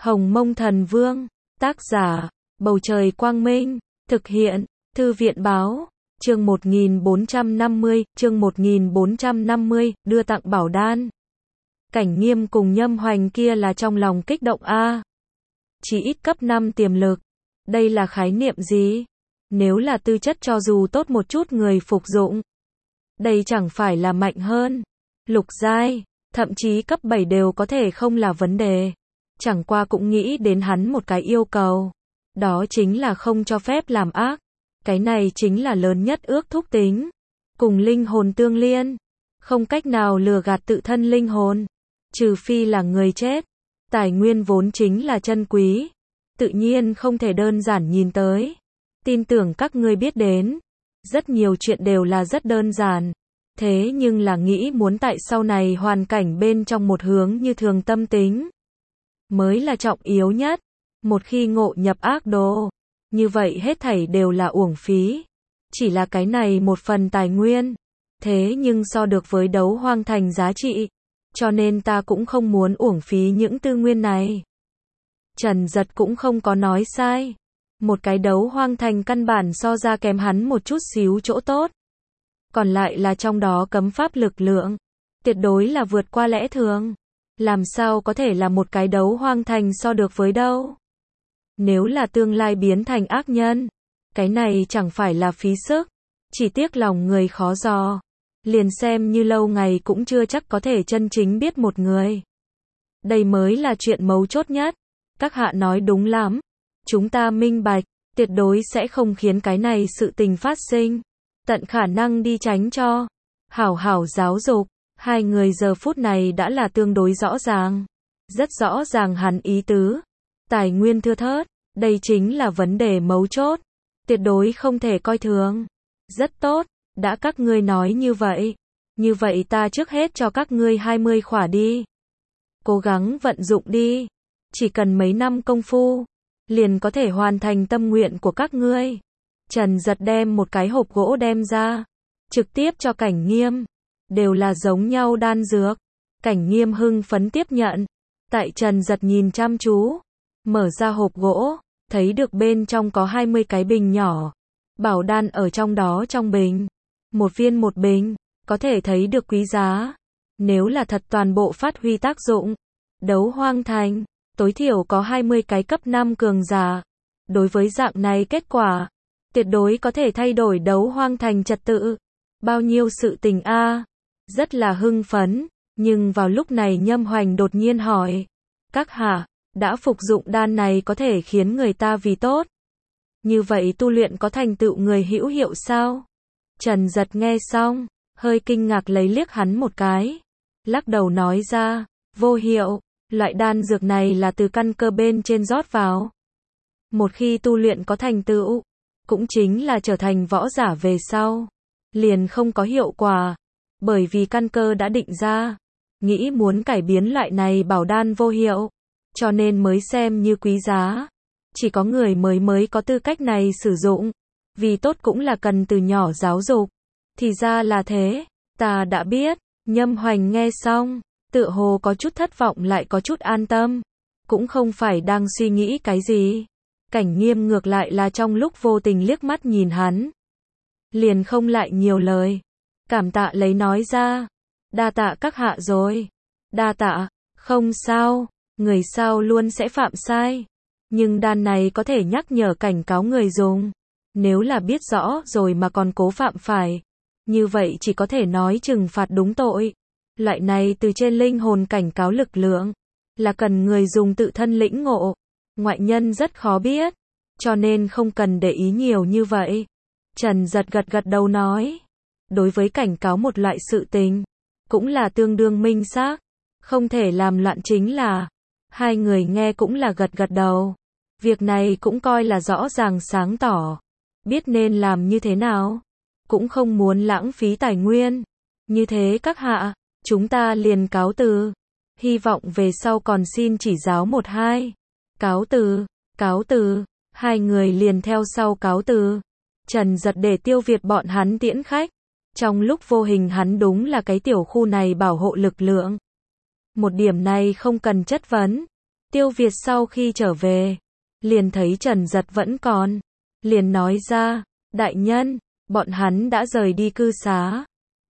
Hồng Mông Thần Vương, tác giả, Bầu Trời Quang Minh, thực hiện, Thư viện Báo, chương 1450, đưa tặng bảo đan. Cảnh Nghiêm cùng Nhâm Hoành kia là trong lòng kích động a. Chỉ ít cấp 5 tiềm lực. Đây là khái niệm gì? Nếu là tư chất cho dù tốt một chút người phục dụng, đây chẳng phải là mạnh hơn. Lục giai, thậm chí cấp 7 đều có thể không là vấn đề. Chẳng qua cũng nghĩ đến hắn một cái yêu cầu. Đó chính là không cho phép làm ác. Cái này chính là lớn nhất ước thúc tính. Cùng linh hồn tương liên. Không cách nào lừa gạt tự thân linh hồn. Trừ phi là người chết. Tài nguyên vốn chính là chân quý. Tự nhiên không thể đơn giản nhìn tới. Tin tưởng các ngươi biết đến. Rất nhiều chuyện đều là rất đơn giản. Thế nhưng là nghĩ muốn tại sau này hoàn cảnh bên trong một hướng như thường tâm tính. Mới là trọng yếu nhất. Một khi ngộ nhập ác đồ, như vậy hết thảy đều là uổng phí. Chỉ là cái này một phần tài nguyên. Thế nhưng so được với đấu hoang thành giá trị. Cho nên ta cũng không muốn uổng phí những tư nguyên này. Trần Giật cũng không có nói sai. Một cái đấu hoang thành căn bản so ra kém hắn một chút xíu chỗ tốt. Còn lại là trong đó cấm pháp lực lượng. Tuyệt đối là vượt qua lẽ thường. Làm sao có thể là một cái đấu hoang thành so được với đâu. Nếu là tương lai biến thành ác nhân, cái này chẳng phải là phí sức. Chỉ tiếc lòng người khó dò. Liền xem như lâu ngày cũng chưa chắc có thể chân chính biết một người. Đây mới là chuyện mấu chốt nhất. Các hạ nói đúng lắm. Chúng ta minh bạch, tuyệt đối sẽ không khiến cái này sự tình phát sinh. Tận khả năng đi tránh cho. Hảo hảo giáo dục. Hai người giờ phút này đã là tương đối rõ ràng. Rất rõ ràng hắn ý tứ. Tài nguyên thưa thớt. Đây chính là vấn đề mấu chốt. Tuyệt đối không thể coi thường. Rất tốt. Đã các ngươi nói như vậy. Như vậy ta trước hết cho các ngươi 20 khỏa đi. Cố gắng vận dụng đi. Chỉ cần mấy năm công phu. Liền có thể hoàn thành tâm nguyện của các ngươi. Trần Giật đem một cái hộp gỗ đem ra. Trực tiếp cho Cảnh Nghiêm. Đều là giống nhau đan dược. Cảnh Nghiêm hưng phấn tiếp nhận. Tại Trần Giật nhìn chăm chú. Mở ra hộp gỗ. Thấy được bên trong có 20 cái bình nhỏ. Bảo đan ở trong đó trong bình. Một viên một bình. Có thể thấy được quý giá. Nếu là thật toàn bộ phát huy tác dụng. Đấu hoang thành. Tối thiểu có 20 cái cấp 5 cường giả. Đối với dạng này kết quả. Tuyệt đối có thể thay đổi đấu hoang thành trật tự. Bao nhiêu sự tình a. Rất là hưng phấn. Nhưng vào lúc này Nhâm Hoành đột nhiên hỏi. Các hạ, đã phục dụng đan này có thể khiến người ta vì tốt. Như vậy tu luyện có thành tựu người hữu hiệu sao? Trần Giật nghe xong. Hơi kinh ngạc lấy liếc hắn một cái. Lắc đầu nói ra. Vô hiệu. Loại đan dược này là từ căn cơ bên trên rót vào. Một khi tu luyện có thành tựu. Cũng chính là trở thành võ giả về sau. Liền không có hiệu quả. Bởi vì căn cơ đã định ra. Nghĩ muốn cải biến loại này bảo đan vô hiệu. Cho nên mới xem như quý giá. Chỉ có người mới có tư cách này sử dụng. Vì tốt cũng là cần từ nhỏ giáo dục. Thì ra là thế. Ta đã biết. Nhâm Hoành nghe xong. Tựa hồ có chút thất vọng lại có chút an tâm. Cũng không phải đang suy nghĩ cái gì. Cảnh Nghiêm ngược lại là trong lúc vô tình liếc mắt nhìn hắn. Liền không lại nhiều lời. Cảm tạ lấy nói ra. Đa tạ các hạ rồi. Đa tạ. Không sao. Người sao luôn sẽ phạm sai. Nhưng đan này có thể nhắc nhở cảnh cáo người dùng. Nếu là biết rõ rồi mà còn cố phạm phải. Như vậy chỉ có thể nói trừng phạt đúng tội. Loại này từ trên linh hồn cảnh cáo lực lượng. Là cần người dùng tự thân lĩnh ngộ. Ngoại nhân rất khó biết. Cho nên không cần để ý nhiều như vậy. Trần Giật gật đầu nói. Đối với cảnh cáo một loại sự tình. Cũng là tương đương minh xác. Không thể làm loạn chính là. Hai người nghe cũng là gật đầu. Việc này cũng coi là rõ ràng sáng tỏ. Biết nên làm như thế nào. Cũng không muốn lãng phí tài nguyên. Như thế các hạ. Chúng ta liền cáo từ. Hy vọng về sau còn xin chỉ giáo một hai. Cáo từ. Cáo từ. Hai người liền theo sau cáo từ. Trần Giật để Tiêu Việt bọn hắn tiễn khách. Trong lúc vô hình hắn đúng là cái tiểu khu này bảo hộ lực lượng. Một điểm này không cần chất vấn. Tiêu Việt sau khi trở về, liền thấy Trần Giật vẫn còn. Liền nói ra, đại nhân, bọn hắn đã rời đi cư xá.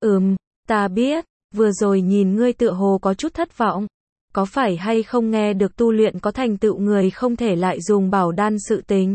Ta biết, vừa rồi nhìn ngươi tựa hồ có chút thất vọng. Có phải hay không nghe được tu luyện có thành tựu người không thể lại dùng bảo đan sự tình?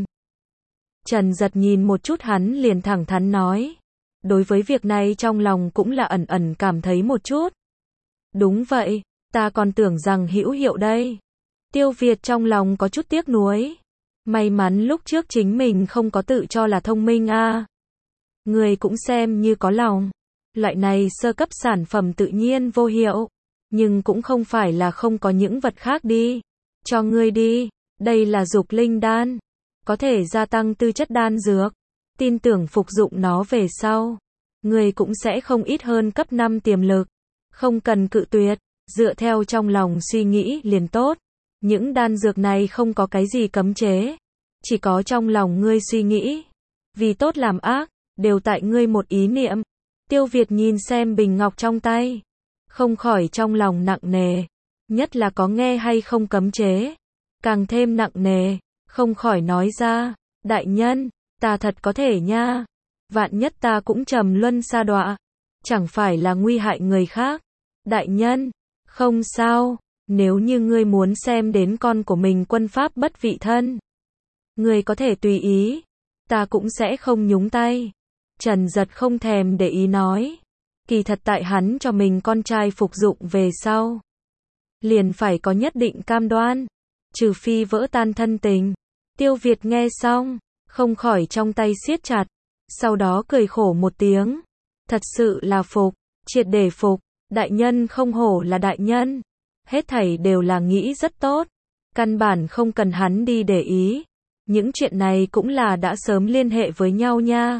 Trần Giật nhìn một chút hắn liền thẳng thắn nói. Đối với việc này trong lòng cũng là ẩn ẩn cảm thấy một chút. Đúng vậy, ta còn tưởng rằng hữu hiệu đây. Tiêu Việt trong lòng có chút tiếc nuối. May mắn lúc trước chính mình không có tự cho là thông minh a. Người cũng xem như có lòng. Loại này sơ cấp sản phẩm tự nhiên vô hiệu. Nhưng cũng không phải là không có những vật khác đi. Cho ngươi đi, đây là dục linh đan. Có thể gia tăng tư chất đan dược. Tin tưởng phục dụng nó về sau. Ngươi cũng sẽ không ít hơn cấp 5 tiềm lực. Không cần cự tuyệt, dựa theo trong lòng suy nghĩ liền tốt. Những đan dược này không có cái gì cấm chế. Chỉ có trong lòng ngươi suy nghĩ. Vì tốt làm ác, đều tại ngươi một ý niệm. Tiêu Việt nhìn xem bình ngọc trong tay. Không khỏi trong lòng nặng nề. Nhất là có nghe hay không cấm chế. Càng thêm nặng nề. Không khỏi nói ra. Đại nhân, ta thật có thể nha. Vạn nhất ta cũng trầm luân sa đọa. Chẳng phải là nguy hại người khác. Đại nhân, không sao. Nếu như ngươi muốn xem đến con của mình quân pháp bất vị thân. Ngươi có thể tùy ý. Ta cũng sẽ không nhúng tay. Trần Giật không thèm để ý nói. Kỳ thật tại hắn cho mình con trai phục dụng về sau. Liền phải có nhất định cam đoan. Trừ phi vỡ tan thân tình. Tiêu Việt nghe xong. Không khỏi trong tay siết chặt. Sau đó cười khổ một tiếng. Thật sự là phục. Triệt để phục. Đại nhân không hổ là đại nhân. Hết thảy đều là nghĩ rất tốt. Căn bản không cần hắn đi để ý. Những chuyện này cũng là đã sớm liên hệ với nhau nha.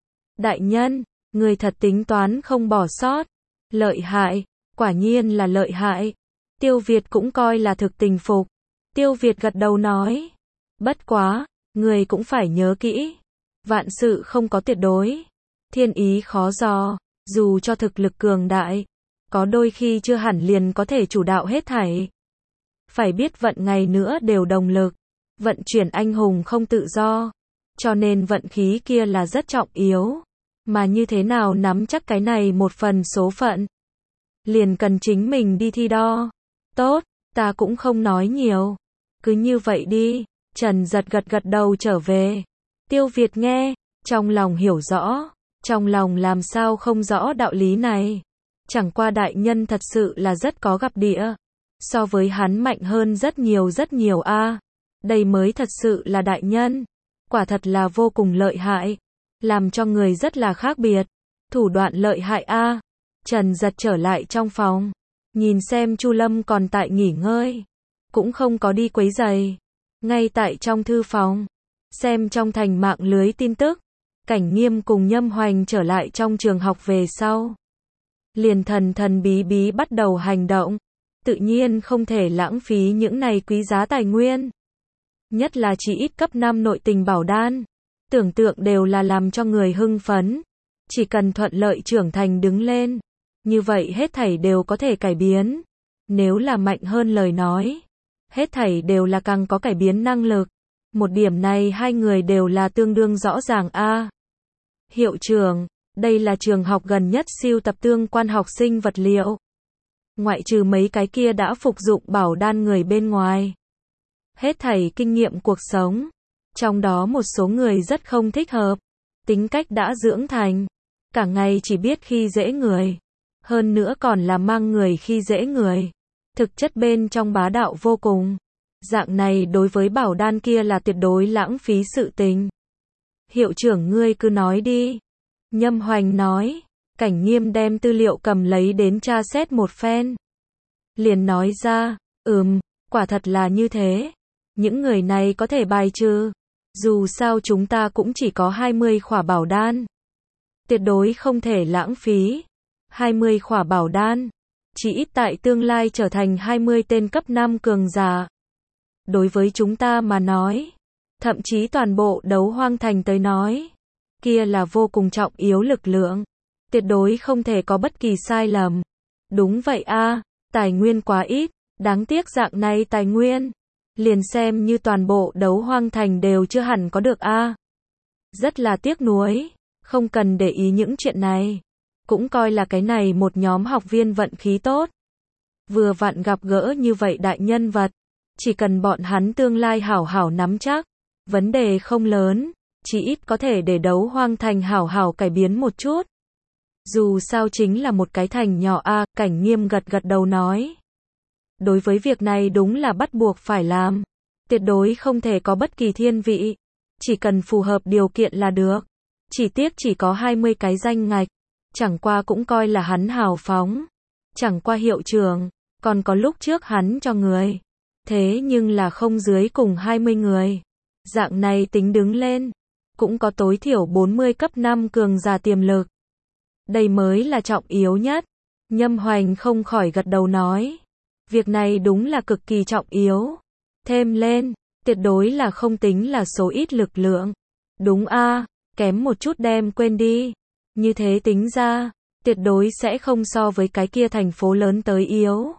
Đại nhân, người thật tính toán không bỏ sót. Lợi hại, quả nhiên là lợi hại. Tiêu Việt cũng coi là thực tình phục. Tiêu Việt gật đầu nói. Bất quá, người cũng phải nhớ kỹ. Vạn sự không có tuyệt đối. Thiên ý khó dò, dù cho thực lực cường đại. Có đôi khi chưa hẳn liền có thể chủ đạo hết thảy. Phải biết vận ngày nữa đều đồng lực. Vận chuyển anh hùng không tự do. Cho nên vận khí kia là rất trọng yếu. Mà như thế nào nắm chắc cái này một phần số phận. Liền cần chính mình đi thi đo. Tốt, ta cũng không nói nhiều. Cứ như vậy đi. Trần Giật gật đầu trở về. Tiêu Việt nghe, trong lòng hiểu rõ. Trong lòng làm sao không rõ đạo lý này. Chẳng qua đại nhân thật sự là rất có gặp địa. So với hắn mạnh hơn rất nhiều a. Đây mới thật sự là đại nhân. Quả thật là vô cùng lợi hại. Làm cho người rất là khác biệt. Thủ đoạn lợi hại a. Trần Giật trở lại trong phòng. Nhìn xem Chu Lâm còn tại nghỉ ngơi. Cũng không có đi quấy rầy. Ngay tại trong thư phòng. Xem trong thành mạng lưới tin tức. Cảnh Nghiêm cùng Nhâm Hoành trở lại trong trường học về sau. Liền thần bí bắt đầu hành động. Tự nhiên không thể lãng phí những này quý giá tài nguyên. Nhất là chỉ ít cấp 5 nội tình bảo đan. Tưởng tượng đều là làm cho người hưng phấn. Chỉ cần thuận lợi trưởng thành đứng lên. Như vậy hết thảy đều có thể cải biến. Nếu là mạnh hơn lời nói. Hết thảy đều là càng có cải biến năng lực. Một điểm này hai người đều là tương đương rõ ràng a. Hiệu trưởng, đây là trường học gần nhất siêu tập tương quan học sinh vật liệu. Ngoại trừ mấy cái kia đã phục dụng bảo đan người bên ngoài. Hết thảy kinh nghiệm cuộc sống. Trong đó một số người rất không thích hợp. Tính cách đã dưỡng thành. Cả ngày chỉ biết khi dễ người. Hơn nữa còn là mang người khi dễ người. Thực chất bên trong bá đạo vô cùng. Dạng này đối với bảo đan kia là tuyệt đối lãng phí sự tình. Hiệu trưởng ngươi cứ nói đi. Nhâm Hoành nói. Cảnh Nghiêm đem tư liệu cầm lấy đến tra xét một phen. Liền nói ra. Quả thật là như thế. Những người này có thể bài trừ. Dù sao chúng ta cũng chỉ có 20 khỏa bảo đan. Tuyệt đối không thể lãng phí. 20 khỏa bảo đan. Chỉ ít tại tương lai trở thành 20 tên cấp 5 cường giả. Đối với chúng ta mà nói. Thậm chí toàn bộ Đấu Hoang Thành tới nói. Kia là vô cùng trọng yếu lực lượng. Tuyệt đối không thể có bất kỳ sai lầm. Đúng vậy a, tài nguyên quá ít. Đáng tiếc dạng này tài nguyên. liền xem như toàn bộ Đấu Hoang Thành đều chưa hẳn có được a. Rất là tiếc nuối, không cần để ý những chuyện này. Cũng coi là cái này một nhóm học viên vận khí tốt. Vừa vặn gặp gỡ như vậy đại nhân vật, chỉ cần bọn hắn tương lai hảo hảo nắm chắc, vấn đề không lớn, chỉ ít có thể để Đấu Hoang Thành hảo hảo cải biến một chút. Dù sao chính là một cái thành nhỏ a, Cảnh Nghiêm gật gật đầu nói. Đối với việc này đúng là bắt buộc phải làm, tuyệt đối không thể có bất kỳ thiên vị, chỉ cần phù hợp điều kiện là được. Chỉ tiếc chỉ có 20 cái danh ngạch, chẳng qua cũng coi là hắn hào phóng. Chẳng qua hiệu trưởng, còn có lúc trước hắn cho người. Thế nhưng là không dưới cùng 20 người. Dạng này tính đứng lên, cũng có tối thiểu 40 cấp 5 cường giả tiềm lực. Đây mới là trọng yếu nhất. Nhâm Hoành không khỏi gật đầu nói. Việc này đúng là cực kỳ trọng yếu. Thêm lên, tuyệt đối là không tính là số ít lực lượng. Đúng a, kém một chút đem quên đi. Như thế tính ra, tuyệt đối sẽ không so với cái kia thành phố lớn tới yếu.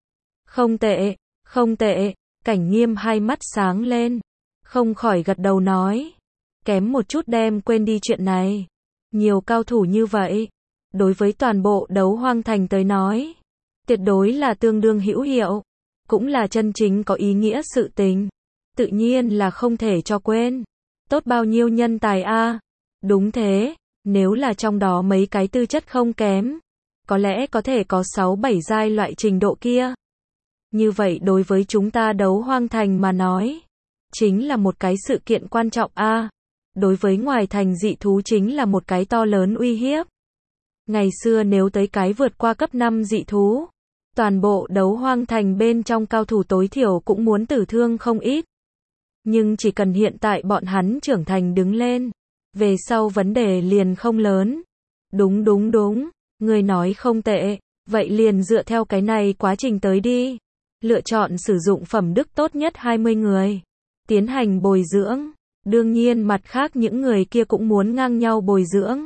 Không tệ, không tệ, Cảnh Nghiêm hai mắt sáng lên. Không khỏi gật đầu nói. Kém một chút đem quên đi chuyện này. Nhiều cao thủ như vậy, đối với toàn bộ Đấu Hoang Thành tới nói, tuyệt đối là tương đương hữu hiệu, cũng là chân chính có ý nghĩa sự tình. Tự nhiên là không thể cho quên. Tốt bao nhiêu nhân tài a. Đúng thế, nếu là trong đó mấy cái tư chất không kém, có lẽ có thể có 6-7 giai loại trình độ kia. Như vậy đối với chúng ta Đấu Hoang Thành mà nói, chính là một cái sự kiện quan trọng a. Đối với ngoài thành dị thú chính là một cái to lớn uy hiếp. Ngày xưa nếu tới cái vượt qua cấp 5 dị thú, toàn bộ Đấu Hoang Thành bên trong cao thủ tối thiểu cũng muốn tử thương không ít. Nhưng chỉ cần hiện tại bọn hắn trưởng thành đứng lên, về sau vấn đề liền không lớn. Đúng đúng đúng, người nói không tệ, vậy liền dựa theo cái này quá trình tới đi. Lựa chọn sử dụng phẩm đức tốt nhất 20 người, tiến hành bồi dưỡng. Đương nhiên mặt khác những người kia cũng muốn ngang nhau bồi dưỡng.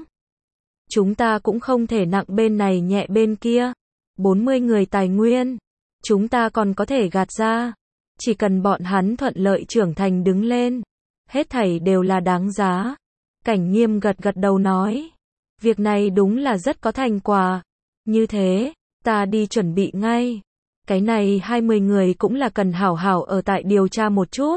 Chúng ta cũng không thể nặng bên này nhẹ bên kia. 40 người tài nguyên, chúng ta còn có thể gạt ra. Chỉ cần bọn hắn thuận lợi trưởng thành đứng lên, hết thảy đều là đáng giá. Cảnh Nghiêm gật gật đầu nói. Việc này đúng là rất có thành quả. Như thế, ta đi chuẩn bị ngay. Cái này 20 người cũng là cần hảo hảo ở tại điều tra một chút.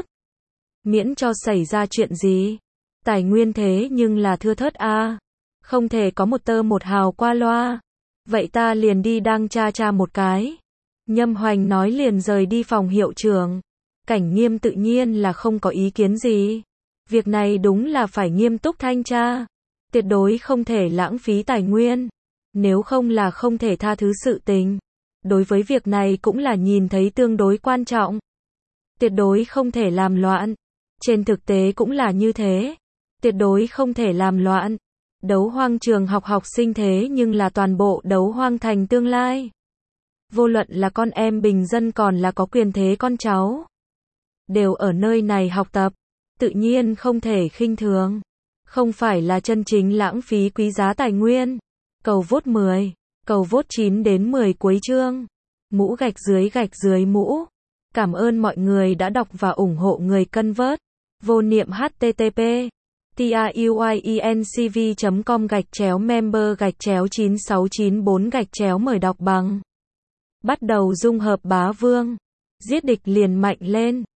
Miễn cho xảy ra chuyện gì. Tài nguyên thế nhưng là thưa thớt a. Không thể có một tơ một hào qua loa. Vậy ta liền đi đang tra một cái. Nhâm Hoành nói liền rời đi phòng hiệu trưởng. Cảnh Nghiêm tự nhiên là không có ý kiến gì. Việc này đúng là phải nghiêm túc thanh tra. Tuyệt đối không thể lãng phí tài nguyên. Nếu không là không thể tha thứ sự tình. Đối với việc này cũng là nhìn thấy tương đối quan trọng. Tuyệt đối không thể làm loạn. Trên thực tế cũng là như thế. Tuyệt đối không thể làm loạn. Đấu Hoang trường học sinh thế nhưng là toàn bộ Đấu Hoang Thành tương lai. Vô luận là con em bình dân còn là có quyền thế con cháu, đều ở nơi này học tập. Tự nhiên không thể khinh thường. Không phải là chân chính lãng phí quý giá tài nguyên. Cầu vote 10. Cầu vote 9 đến 10 cuối chương. Mũ gạch dưới mũ. Cảm ơn mọi người đã đọc và ủng hộ người cân vớt. Vô niệm http truyenc.com/member/9694 mời đọc bằng. Bắt đầu dung hợp bá vương. Giết địch liền mạnh lên.